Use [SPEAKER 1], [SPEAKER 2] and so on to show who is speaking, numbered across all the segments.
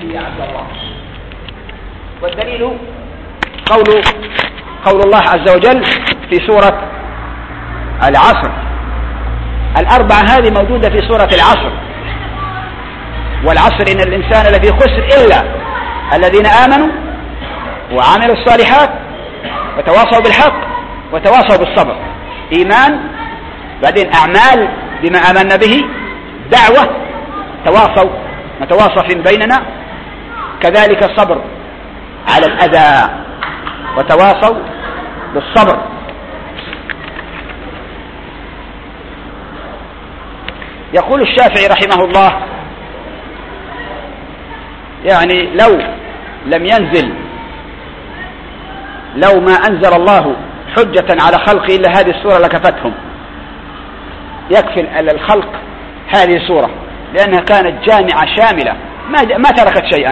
[SPEAKER 1] يا عبد الله. والدليل قول الله عز وجل في سورة العصر. الأربعة هذه موجودة في سورة العصر. والعصر إن الإنسان لفي خسر إلا الذين آمنوا وعملوا الصالحات وتواصوا بالحق وتواصوا بالصبر. إيمان، بعدين أعمال بما آمنا به، دعوة، نتواصى فيما بيننا، كذلك الصبر على الأذى وتواصوا بالصبر. يقول الشافعي رحمه الله يعني لو ما أنزل الله حجة على خلقه إلا هذه السورة لكفتهم. يكفي الخلق هذه السورة لأنها كانت جامعة شاملة ما تركت شيئا.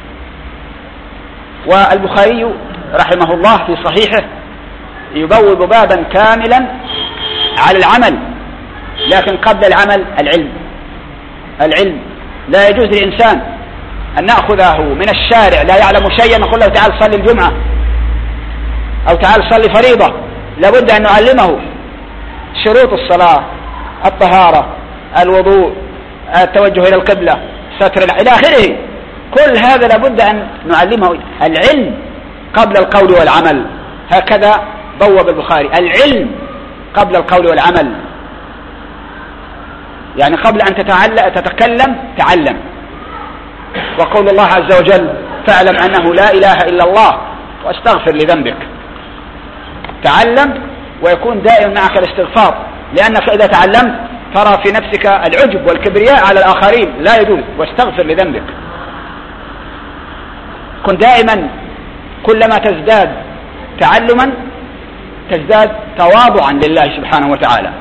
[SPEAKER 1] والبخاري رحمه الله في صحيحه يبوب بابا كاملا على العمل، لكن قبل العمل العلم. لا يجوز للإنسان أن نأخذه من الشارع لا يعلم شيئا نقول له تعال صلي الجمعة أو تعال صلي فريضة. لابد أن نعلمه شروط الصلاة، الطهارة، الوضوء، التوجه إلى القبلة، ستر إلى آخره. كل هذا لابد أن نعلمه. العلم قبل القول والعمل، هكذا بوب البخاري. العلم قبل القول والعمل، يعني قبل أن تتكلم تعلم. وقول الله عز وجل فاعلم أنه لا إله إلا الله واستغفر لذنبك. تعلم ويكون دائما معك الاستغفار، لأنك إذا تعلمت ترى في نفسك العجب والكبرياء على الآخرين، لا يجوز. واستغفر لذنبك. كن دائما كلما تزداد تعلما تزداد تواضعا لله سبحانه وتعالى.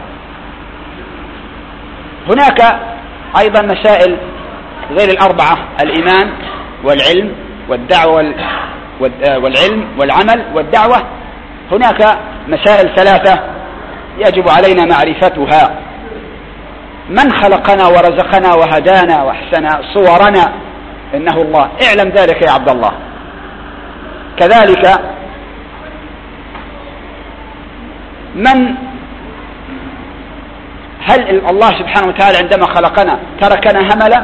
[SPEAKER 1] هناك أيضا مسائل غير الأربعة: الإيمان والعلم والدعوة والعلم والعمل والدعوة. هناك مسائل ثلاثة يجب علينا معرفتها: من خلقنا ورزقنا وهدانا وأحسن صورنا إنه الله. اعلم ذلك يا عبد الله. كذلك هل الله سبحانه وتعالى عندما خلقنا تركنا هملا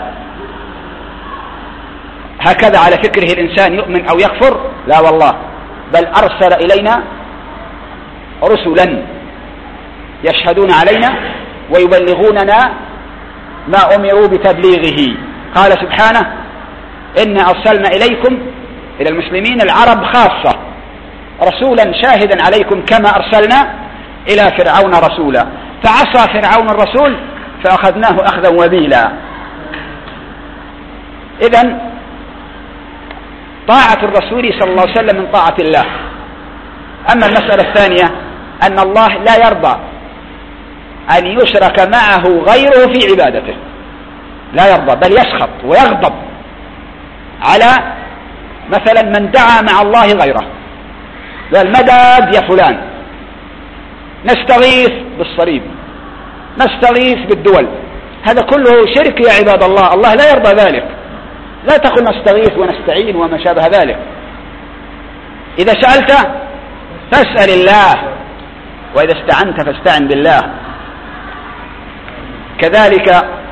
[SPEAKER 1] هكذا على فكره الإنسان يؤمن أو يكفر؟ لا والله، بل أرسل إلينا رسلا يشهدون علينا ويبلغوننا ما أمروا بتبليغه. قال سبحانه: إنا أرسلنا إليكم، إلى المسلمين العرب خاصة، رسولا شاهدا عليكم كما أرسلنا إلى فرعون رسولا. فعصى فرعون الرسول فأخذناه أخذا وبيلا. إذن طاعة الرسول صلى الله عليه وسلم من طاعة الله. أما المسألة الثانية أن الله لا يرضى أن يشرك معه غيره في عبادته، لا يرضى، بل يسخط ويغضب على مثلا من دعا مع الله غيره. والمدد يا فلان، نستغيث بالصليب، نستغيث بالدول، هذا كله شرك يا عباد الله. الله لا يرضى ذلك. لا تقل نستغيث ونستعين وما شابه ذلك. إذا سألت فاسأل الله، وإذا استعنت فاستعن بالله. كذلك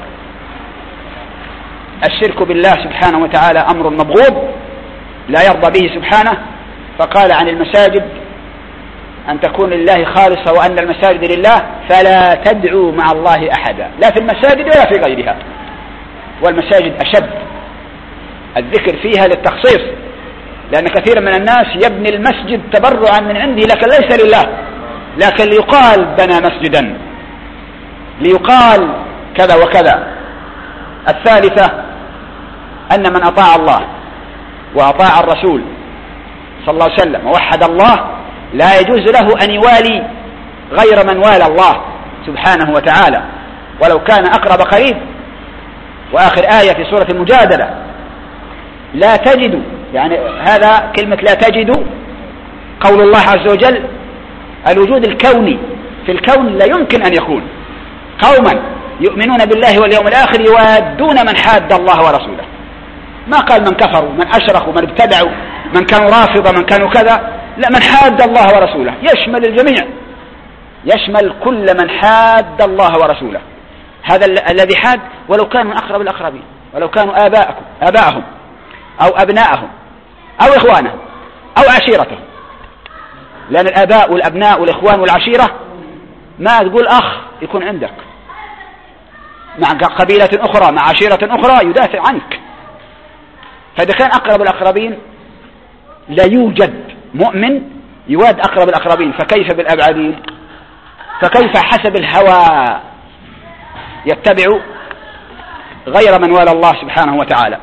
[SPEAKER 1] الشرك بالله سبحانه وتعالى أمر مبغوض لا يرضى به سبحانه. فقال عن المساجد أن تكون لله خالصة وأن المساجد لله فلا تدعوا مع الله أحدا، لا في المساجد ولا في غيرها. والمساجد أشد الذكر فيها للتخصيص، لأن كثيرا من الناس يبني المسجد تبرعا من عنده لكن ليس لله، لكن ليقال بنى مسجدا، ليقال كذا وكذا. الثالثة أن من أطاع الله وأطاع الرسول صلى الله عليه وسلم ووحد الله لا يجوز له أن يوالي غير من والى الله سبحانه وتعالى ولو كان أقرب قريب. وآخر آية في سورة المجادلة: لا تجد، يعني هذا كلمة لا تجد قول الله عز وجل الوجود الكوني. في الكون لا يمكن أن يكون قوما يؤمنون بالله واليوم الآخر يوادون من حاد الله ورسوله. ما قال من كفروا من أشركوا من ابتدعوا من كانوا رافضة من كانوا كذا، لا، من حاد الله ورسوله، يشمل الجميع، يشمل كل من حاد الله ورسوله. هذا الذي حاد ولو كانوا من أقرب الأقربين، ولو كانوا آباءهم أو أبناءهم أو إخوانهم أو عشيرتهم، لأن الآباء والأبناء والإخوان والعشيرة ما تقول أخ يكون عندك مع قبيلة أخرى مع عشيرة أخرى يدافع عنك. فإذا كان أقرب الأقربين لا يوجد مؤمن يواد أقرب الأقربين، فكيف بالأبعدين؟ فكيف حسب الهوى يتبع غير من والى الله سبحانه وتعالى؟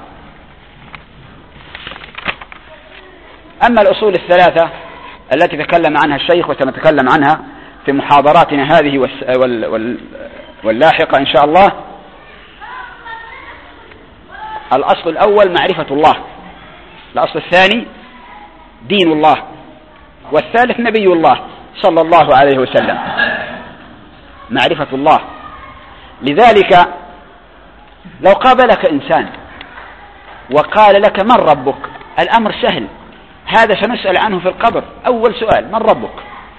[SPEAKER 1] أما الأصول الثلاثة التي تكلم عنها الشيخ وسنتكلم عنها في محاضراتنا هذه واللاحقة إن شاء الله. الأصل الأول معرفة الله، الأصل الثاني دين الله، والثالث نبي الله صلى الله عليه وسلم، معرفة الله. لذلك لو قابلك إنسان وقال لك من ربك، الأمر سهل، هذا سنسأل عنه في القبر، أول سؤال من ربك.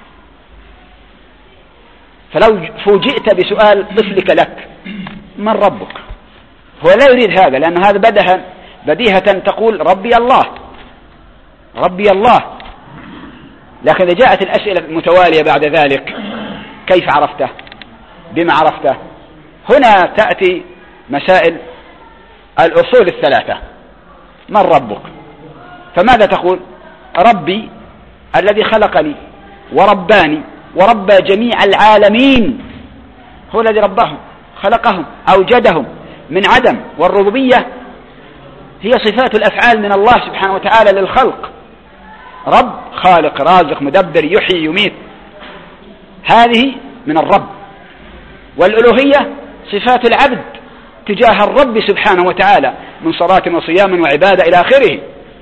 [SPEAKER 1] فلو فوجئت بسؤال طفلك لك من ربك، هو لا يريد هذا، لأن هذا بديهة تقول ربي الله ربي الله. لكن إذا جاءت الأسئلة المتوالية بعد ذلك كيف عرفته؟ بما عرفته؟ هنا تأتي مسائل الأصول الثلاثة. من ربك؟ فماذا تقول؟ ربي الذي خلقني ورباني وربى جميع العالمين، هو الذي ربهم خلقهم أوجدهم من عدم. والربوبية هي صفات الأفعال من الله سبحانه وتعالى للخلق، رب خالق رازق مدبر يحيي يميت، هذه من الرب. والألوهية صفات العبد تجاه الرب سبحانه وتعالى من صلاة وصيام وعبادة إلى آخره.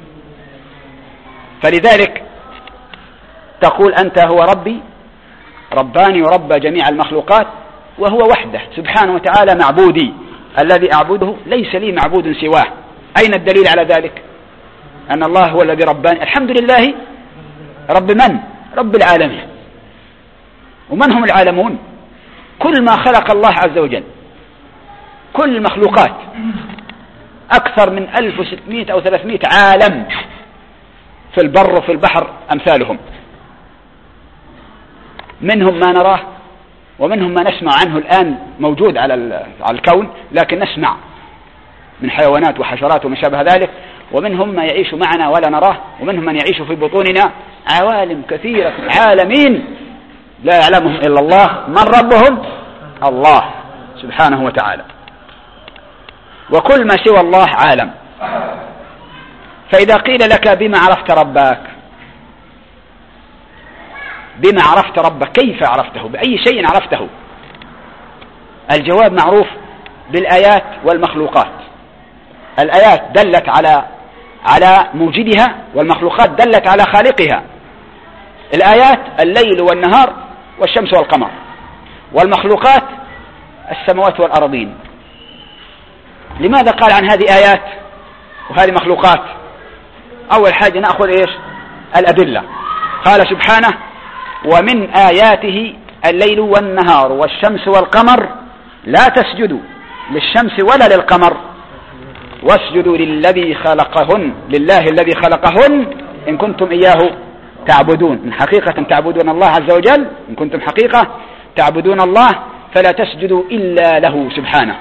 [SPEAKER 1] فلذلك تقول أنت هو ربي رباني وربى جميع المخلوقات، وهو وحده سبحانه وتعالى معبودي الذي أعبده، ليس لي معبود سواه. أين الدليل على ذلك؟ أن الله هو الذي رباني. الحمد لله رب من؟ رب العالمين. ومن هم العالمون؟ كل ما خلق الله عز وجل، كل المخلوقات، أكثر من 1600 أو 300 عالم في البر وفي البحر أمثالهم، منهم ما نراه ومنهم ما نسمع عنه الآن موجود على الكون، لكن نسمع من حيوانات وحشرات وما شابه ذلك، ومنهم ما يعيش معنا ولا نراه، ومنهم من يعيش في بطوننا، عوالم كثيرة عالمين لا يعلمهم إلا الله. من ربهم؟ الله سبحانه وتعالى. وكل ما سوى الله عالم. فإذا قيل لك بما عرفت ربك، بما عرفت ربك، كيف عرفته؟ بأي شيء عرفته؟ الجواب معروف بالآيات والمخلوقات. الآيات دلت على موجدها، والمخلوقات دلت على خالقها. الآيات الليل والنهار والشمس والقمر، والمخلوقات السماوات والأرضين. لماذا قال عن هذه آيات وهذه مخلوقات؟ أول حاجة نأخذ إيش؟ الأدلة. قال سبحانه ومن آياته الليل والنهار والشمس والقمر لا تسجدوا للشمس ولا للقمر واسجدوا للذي خلقهن، لله الذي خلقهن إن كنتم إياه تعبدون. إن حقيقة تعبدون الله عز وجل، إن كنتم حقيقة تعبدون الله فلا تسجدوا إلا له سبحانه.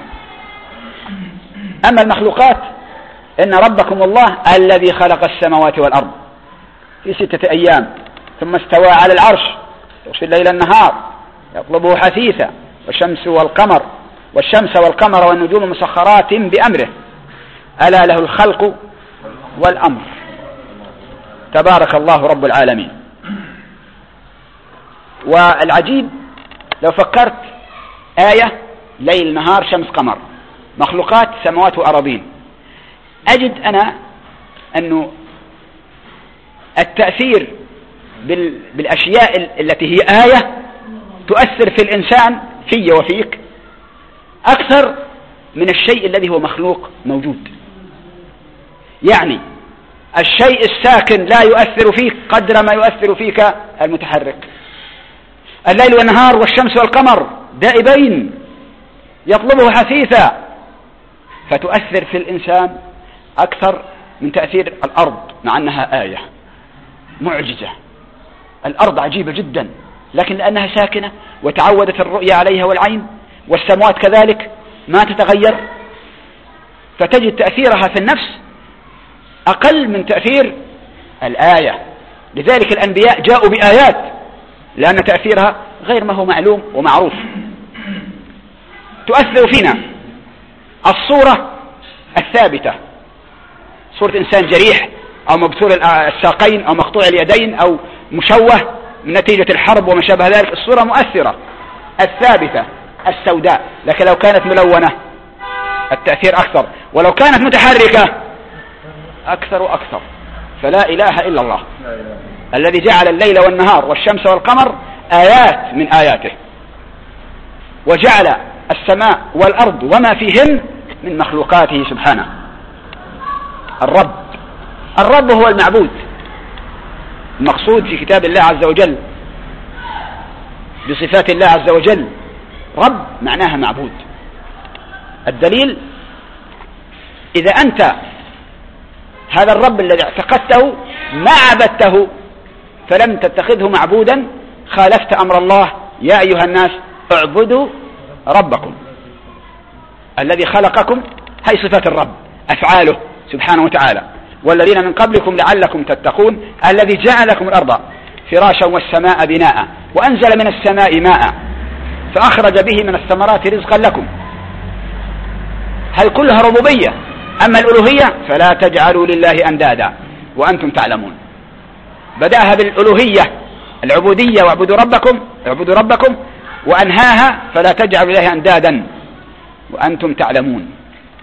[SPEAKER 1] أما المخلوقات إن ربكم الله الذي خلق السماوات والأرض في 6 أيام ثم استوى على العرش يغشي الليل النهار يطلبه حثيثا والشمس والقمر والنجوم مسخرات بأمره ألا له الخلق والأمر تبارك الله رب العالمين. والعجيب لو فكرت آية ليل نهار شمس قمر مخلوقات سماوات وأراضين، أجد أنا أنه التأثير بالأشياء التي هي آية تؤثر في الإنسان في وفيك أكثر من الشيء الذي هو مخلوق موجود. يعني الشيء الساكن لا يؤثر فيك قدر ما يؤثر فيك المتحرك. الليل والنهار والشمس والقمر دائبين يطلبه حثيثا، فتؤثر في الإنسان أكثر من تأثير الأرض، مع أنها آية معجزة. الأرض عجيبة جدا، لكن لأنها ساكنة وتعودت الرؤية عليها والعين، والسماوات كذلك ما تتغير، فتجد تأثيرها في النفس أقل من تأثير الآية. لذلك الأنبياء جاءوا بآيات لأن تأثيرها غير ما هو معلوم ومعروف. تؤثر فينا الصورة الثابتة، صورة إنسان جريح أو مبتور الساقين أو مقطوع اليدين أو مشوه من نتيجة الحرب وما شابه ذلك. الصورة مؤثرة الثابتة السوداء، لكن لو كانت ملونة التأثير أكثر، ولو كانت متحركة أكثر وأكثر. فلا إله إلا الله الذي جعل الليل والنهار والشمس والقمر آيات من آياته، وجعل السماء والأرض وما فيهن من مخلوقاته سبحانه. الرب هو المعبود المقصود في كتاب الله عز وجل بصفات الله عز وجل. رب معناها معبود. الدليل إذا أنت هذا الرب الذي اعتقدته ما عبدته فلم تتخذه معبودا، خالفت أمر الله: يا أيها الناس اعبدوا ربكم الذي خلقكم. هي صفات الرب، أفعاله سبحانه وتعالى: والذين من قبلكم لعلكم تتقون الذي جعل لكم الأرض فراشا والسماء بناء وأنزل من السماء ماء فأخرج به من الثمرات رزقا لكم. هل كلها ربوبية؟ أما الألوهية فلا تجعلوا لله أندادا وأنتم تعلمون. بدأها بالألوهية العبودية: واعبدوا ربكم، وأنهاها: فلا تجعلوا لله أندادا وأنتم تعلمون.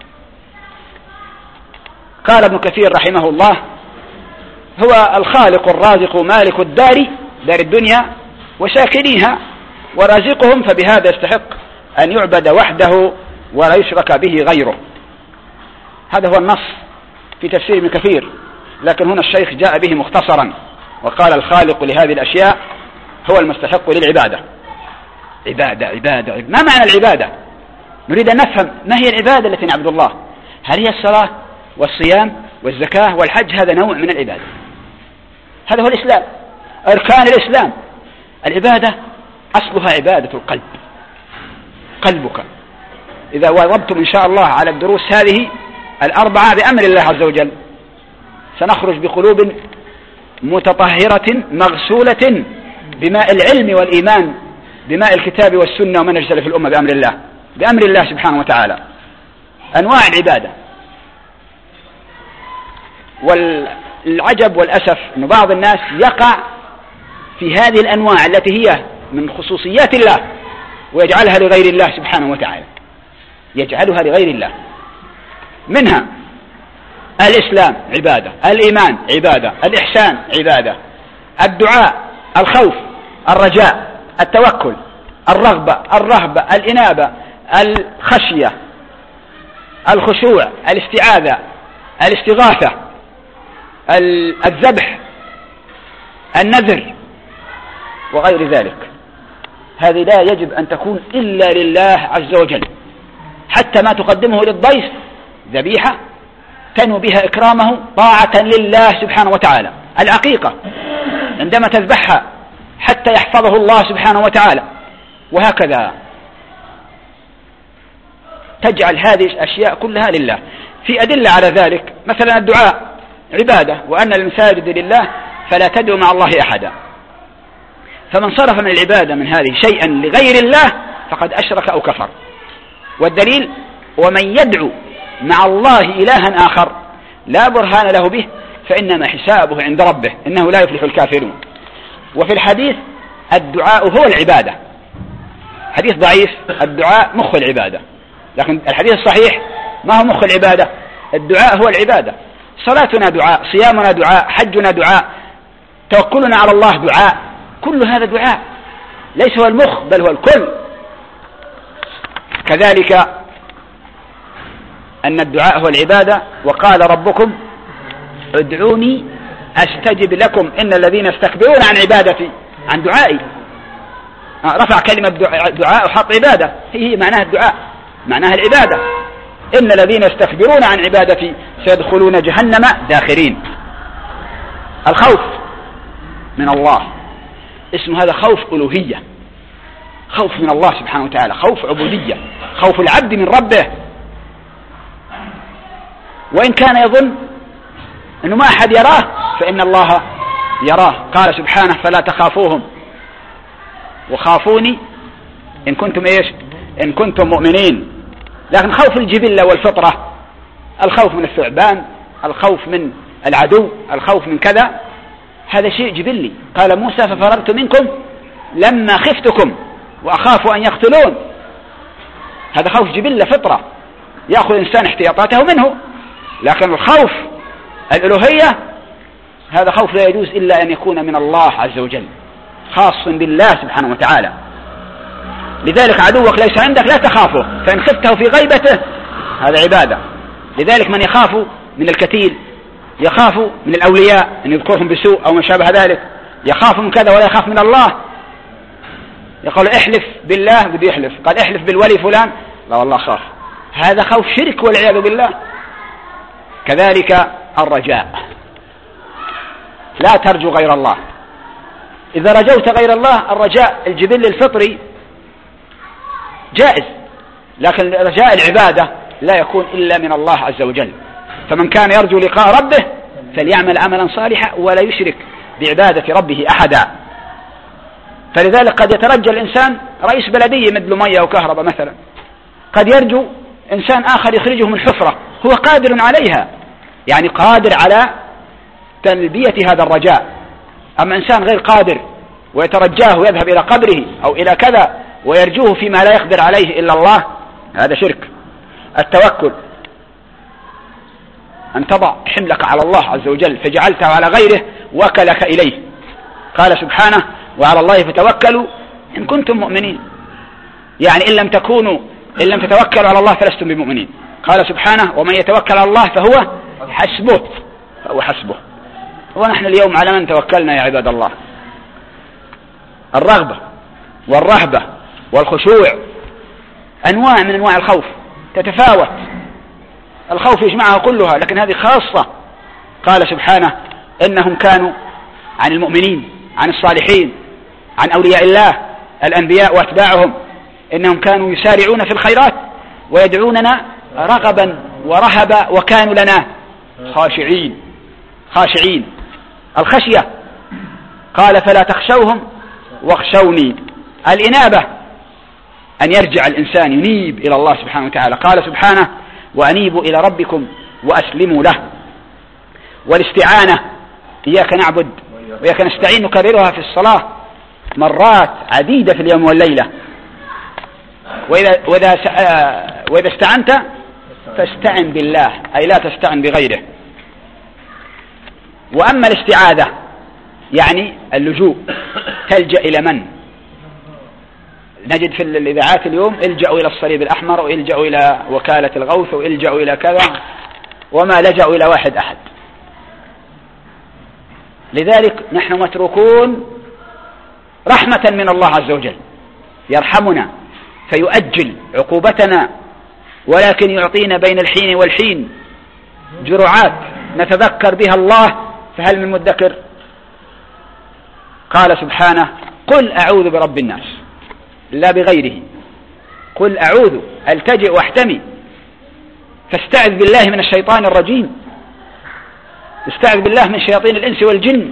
[SPEAKER 1] قال ابن كثير رحمه الله: هو الخالق الرازق مالك الدار، دار الدنيا وساكنيها، ورازقهم، فبهذا يستحق أن يعبد وحده ولا يشرك به غيره. هذا هو النص في تفسير ابن كثير، لكن هنا الشيخ جاء به مختصرا وقال: الخالق لهذه الأشياء هو المستحق للعبادة. عبادة. ما معنى العبادة؟ نريد أن نفهم ما هي العبادة التي نعبد الله. هل هي الصلاة والصيام والزكاة والحج؟ هذا نوع من العبادة، هذا هو الإسلام، أركان الإسلام. العبادة أصلها عبادة القلب، قلبك. إذا واظبتم إن شاء الله على الدروس هذه الأربعة بأمر الله عز وجل سنخرج بقلوب متطهرة مغسولة بماء العلم والإيمان، بماء الكتاب والسنة ومنهج سلف الأمة بأمر الله سبحانه وتعالى. أنواع العبادة، والعجب والأسف أن بعض الناس يقع في هذه الأنواع التي هي من خصوصيات الله ويجعلها لغير الله سبحانه وتعالى، يجعلها لغير الله. منها الإسلام عبادة، الإيمان عبادة، الإحسان عبادة، الدعاء، الخوف، الرجاء، التوكل، الرغبة، الرهبة، الإنابة، الخشية، الخشوع، الاستعاذة، الاستغاثة، الذبح، النذر وغير ذلك. هذه لا يجب أن تكون إلا لله عز وجل. حتى ما تقدمه للضيف ذبيحة تنوي بها إكرامه طاعة لله سبحانه وتعالى. العقيقة عندما تذبحها حتى يحفظه الله سبحانه وتعالى، وهكذا تجعل هذه الأشياء كلها لله. في أدلة على ذلك، مثلا الدعاء عبادة، وأن المساجد لله فلا تدعو مع الله أحدا. فمن صرف من العبادة من هذه شيئا لغير الله فقد أشرك أو كفر. والدليل: ومن يدعو مع الله إلها آخر لا برهان له به فإنما حسابه عند ربه إنه لا يفلح الكافرون. وفي الحديث: الدعاء هو العبادة. حديث ضعيف: الدعاء مخ العبادة. لكن الحديث الصحيح: ما هو مخ العبادة؟ الدعاء هو العبادة. صلاتنا دعاء، صيامنا دعاء، حجنا دعاء، توكلنا على الله دعاء، كل هذا دعاء، ليس هو المخ بل هو الكل. كذلك أن الدعاء هو العبادة. وقال ربكم ادعوني أستجب لكم إن الذين يستكبرون عن عبادتي، عن دعائي، رفع كلمة دعاء وحط عبادة، هي معناها الدعاء، معناها العبادة. إن الذين يستكبرون عن عبادتي سيدخلون جهنم داخرين. الخوف من الله اسم هذا خوف ألوهية، خوف من الله سبحانه وتعالى، خوف عبودية، خوف العبد من ربه. وإن كان يظن أنه ما أحد يراه فإن الله يراه. قال سبحانه فلا تخافوهم وخافوني إن كنتم إيش؟ إن كنتم مؤمنين. لكن خوف الجبلة والفطرة، الخوف من الثعبان، الخوف من العدو، الخوف من كذا، هذا شيء جبلي. قال موسى ففررت منكم لما خفتكم وأخاف أن يقتلون، هذا خوف جبلة فطرة يأخذ الإنسان احتياطاته منه. لكن الخوف الألوهية هذا خوف لا يجوز إلا أن يكون من الله عز وجل، خاص بالله سبحانه وتعالى. لذلك عدوك ليس عندك لا تخافه، فإن خفته في غيبته هذا عبادة. لذلك من يخاف من الكتيل، يخاف من الأولياء أن يذكرهم بسوء أو ما شابه ذلك، يخاف من كذا ولا يخاف من الله. يقول احلف بالله، بده يحلف، قال احلف بالولي فلان، لا والله خاف، هذا خوف شرك والعياذ بالله. كذلك الرجاء، لا ترجو غير الله. إذا رجوت غير الله، الرجاء الجبل الفطري جائز، لكن رجاء العبادة لا يكون إلا من الله عز وجل. فمن كان يرجو لقاء ربه فليعمل عملا صالحا ولا يشرك بعبادة ربه أحدا. فلذلك قد يترجى الإنسان رئيس بلدية مثل مية وكهرباء مثلا، قد يرجو إنسان آخر يخرجه من حفرة هو قادر عليها، يعني قادر على تلبية هذا الرجاء. أما إنسان غير قادر ويترجاه ويذهب إلى قبره أو إلى كذا ويرجوه فيما لا يقدر عليه إلا الله، هذا شرك. التوكل أن تضع حملك على الله عز وجل فجعلته على غيره وكلك إليه. قال سبحانه وعلى الله فتوكلوا إن كنتم مؤمنين، يعني إن لم تتوكلوا على الله فلستم بمؤمنين. قال سبحانه ومن يتوكل على الله فهو حسبه. ونحن اليوم على من توكلنا يا عباد الله؟ الرغبة والرهبة والخشوع أنواع من أنواع الخوف تتفاوت، الخوف يجمعها كلها، لكن هذه خاصة. قال سبحانه إنهم كانوا عن المؤمنين، عن الصالحين، عن أولياء الله الأنبياء وأتباعهم، إنهم كانوا يسارعون في الخيرات ويدعوننا رغبا ورهبا وكانوا لنا خاشعين. الخشية قال فلا تخشوهم واخشوني. الإنابة أن يرجع الإنسان ينيب إلى الله سبحانه وتعالى. قال سبحانه وأنيبوا إلى ربكم وأسلموا له. والاستعانة إياك نعبد وإياك نستعين نكررها في الصلاة مرات عديدة في اليوم والليلة. وإذا استعنت فاستعن بالله، أي لا تستعن بغيره. وأما الاستعاذة يعني اللجوء، تلجأ إلى من؟ نجد في الإذاعات اليوم الجأوا إلى الصليب الأحمر وإلجأوا إلى وكالة الغوث وإلجأوا إلى كذا، وما لجأوا إلى واحد أحد. لذلك نحن متروكون رحمة من الله عز وجل، يرحمنا فيؤجل عقوبتنا، ولكن يعطينا بين الحين والحين جرعات نتذكر بها الله، فهل من مدكر؟ قال سبحانه قل أعوذ برب الناس، لا بغيره، قل أعوذ، ألتجئ واحتمي. فاستعذ بالله من الشيطان الرجيم، استعذ بالله من شياطين الإنس والجن.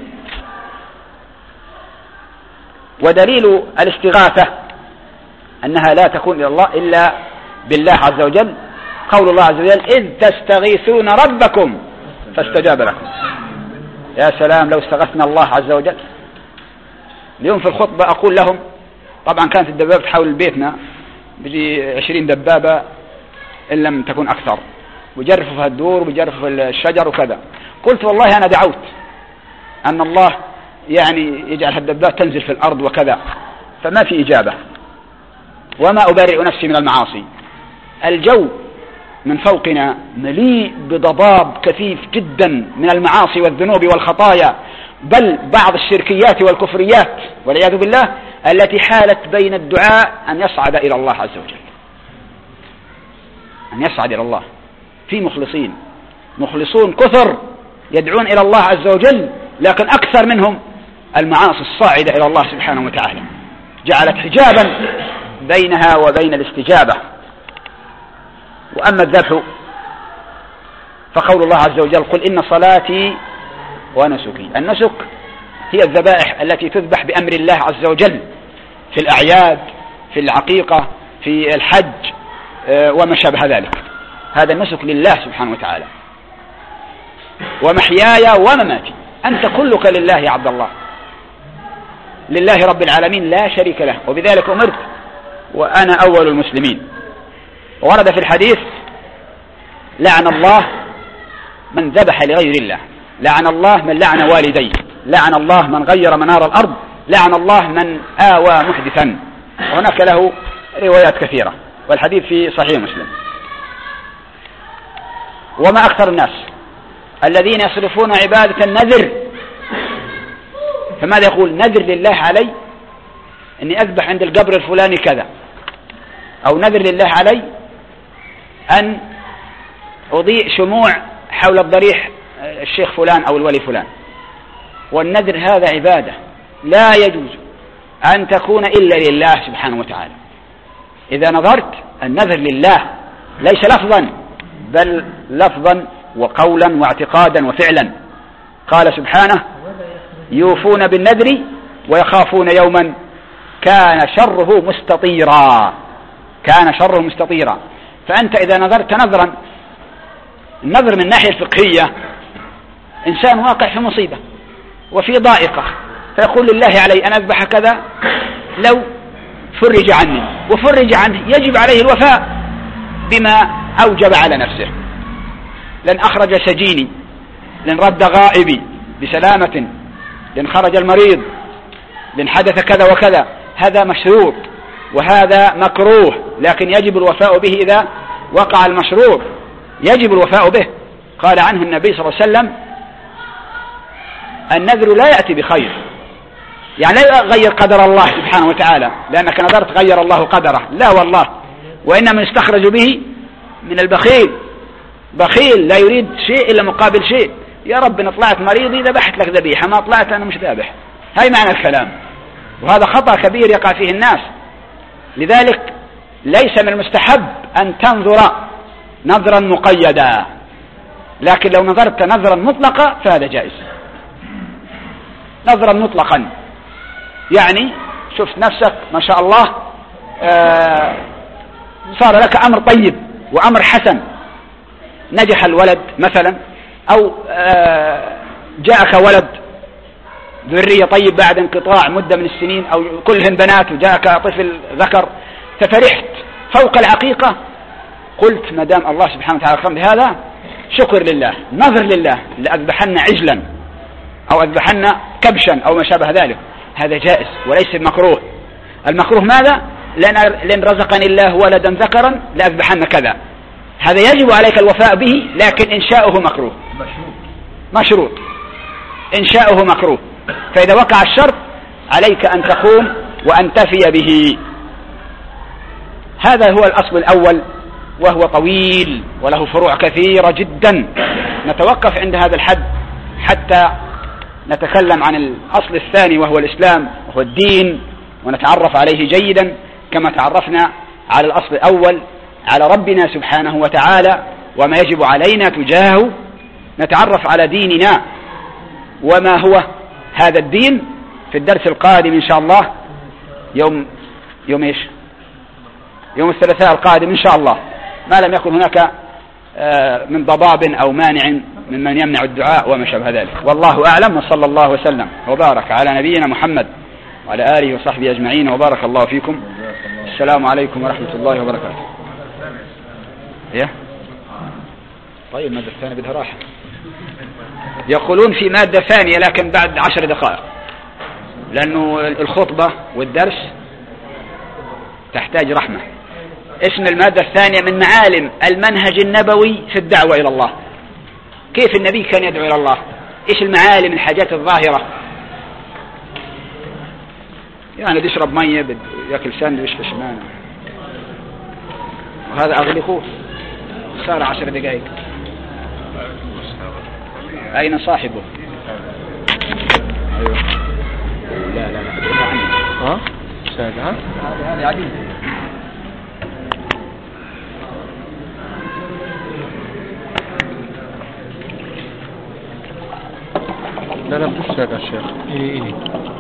[SPEAKER 1] ودليل الاستغاثة أنها لا تكون إلى الله إلا بالله عز وجل، قول الله عز وجل إذ تستغيثون ربكم فاستجاب لكم. يا سلام لو استغثنا الله عز وجل. اليوم في الخطبة أقول لهم، طبعا كانت الدبابة حول بيتنا بيجي 20 دبابة إن لم تكن أكثر، وجرفوا في الدور وجرفوا في الشجر وكذا. قلت والله أنا دعوت أن الله يعني يجعل الدبابات تنزل في الأرض وكذا، فما في إجابة. وما أبرئ نفسي من المعاصي. الجو من فوقنا مليء بضباب كثيف جدا من المعاصي والذنوب والخطايا، بل بعض الشركيات والكفريات والعياذ بالله التي حالت بين الدعاء أن يصعد إلى الله عز وجل، أن يصعد إلى الله. في مخلصون كثر يدعون إلى الله عز وجل، لكن أكثر منهم المعاصي الصاعدة إلى الله سبحانه وتعالى، جعلت حجابا بينها وبين الاستجابة. وأما الذبح فقول الله عز وجل: قل إن صلاتي ونسكي. النسك هي الذبائح التي تذبح بأمر الله عز وجل في الأعياد، في العقيقة، في الحج وما شابه ذلك. هذا النسك لله سبحانه وتعالى. ومحياي ومماتي، أنت كلك لله يا عبد الله، لله رب العالمين لا شريك له، وبذلك أمرت وأنا أول المسلمين. ورد في الحديث: لعن الله من ذبح لغير الله، لعن الله من لعن والديه، لعن الله من غير منار الأرض، لعن الله من آوى محدثا. وهناك له روايات كثيرة، والحديث في صحيح مسلم. وما أكثر الناس الذين يصرفون عبادة النذر، فماذا يقول؟ نذر لله علي أني أذبح عند القبر الفلاني كذا، أو نذر لله علي أن أضيء شموع حول الضريح الشيخ فلان أو الولي فلان. والنذر هذا عبادة لا يجوز أن تكون إلا لله سبحانه وتعالى. إذا نظرت النذر لله ليس لفظا، بل لفظا وقولا واعتقادا وفعلا. قال سبحانه: يوفون بالنذر ويخافون يوما كان شره مستطيرا، كان شره مستطيرا. فأنت إذا نظرت نظرا، النظر من الناحية الفقهية، إنسان واقع في مصيبة وفي ضائقة، فيقول: لله علي أن أذبح كذا لو فرج عني، وفرج عنه يجب عليه الوفاء بما أوجب على نفسه، لن أخرج سجيني، لن رد غائبي بسلامة، لن خرج المريض، لن حدث كذا وكذا. هذا مشروط وهذا مكروه، لكن يجب الوفاء به إذا وقع المشروط، يجب الوفاء به. قال عنه النبي صلى الله عليه وسلم: النذر لا يأتي بخير، يعني لا يغير قدر الله سبحانه وتعالى، لأنك نذرت غير الله قدره، لا والله، وإنما يستخرج به من البخيل. بخيل لا يريد شيء إلا مقابل شيء. يا رب إن طلعت مريضي ذبحت لك ذبيحة، ما طلعت أنا مش ذابح. هاي معنى الكلام، وهذا خطأ كبير يقع فيه الناس. لذلك ليس من المستحب أن تنظر نظرا مقيدا، لكن لو نظرت نظرا مطلقا فهذا جائز. نظرا مطلقا يعني شفت نفسك ما شاء الله صار لك أمر طيب وأمر حسن، نجح الولد مثلا، أو جاءك ولد ذرية طيب بعد انقطاع مدة من السنين، أو كلهم بنات وجاءك طفل ذكر، ففرحت فوق العقيقة، قلت ما دام الله سبحانه وتعالى قام بهذا شكر لله، نظر لله، لأذبحن عجلا أو أذبحن كبشا أو ما شابه ذلك. هذا جائز وليس مكروه. المكروه ماذا؟ لأن رزقني الله ولدا ذكرا لأذبحن كذا، هذا يجب عليك الوفاء به، لكن إنشاؤه مكروه، مشروط، إنشاؤه مكروه. فإذا وقع الشرط عليك أن تقوم وأن تفي به. هذا هو الأصل الأول، وهو طويل وله فروع كثيرة جدا. نتوقف عند هذا الحد حتى نتكلم عن الأصل الثاني، وهو الإسلام، وهو الدين، ونتعرف عليه جيدا كما تعرفنا على الأصل الأول، على ربنا سبحانه وتعالى وما يجب علينا تجاهه. نتعرف على ديننا وما هو هذا الدين في الدرس القادم إن شاء الله، يوم إيش؟ يوم الثلاثاء القادم إن شاء الله، ما لم يكن هناك من ضباب أو مانع ممن يمنع الدعاء وما شابه ذلك. والله أعلم، وصلى الله وسلم وبارك على نبينا محمد وعلى آله وصحبه أجمعين، وبارك الله فيكم. السلام عليكم ورحمة الله وبركاته. إيه؟ طيب المادة الثانية بدها راحة. يقولون في مادة ثانية لكن بعد 10 دقائق، لأنه الخطبة والدرس تحتاج رحمة. اسم المادة الثانية من معالم المنهج النبوي في الدعوة إلى الله. كيف النبي كان يدعو إلى الله؟ إيش المعالم الحاجات الظاهرة؟ يعني بيشرب مية، يأكل ساندويش في شمانه، وهذا أغلقوه. صار 10 دقائق. أين صاحبه؟ أيوة. لا لا لا
[SPEAKER 2] ها؟ ساعة؟
[SPEAKER 1] هذه عديد.
[SPEAKER 2] لا لا مش ساعة الشيخ. إيه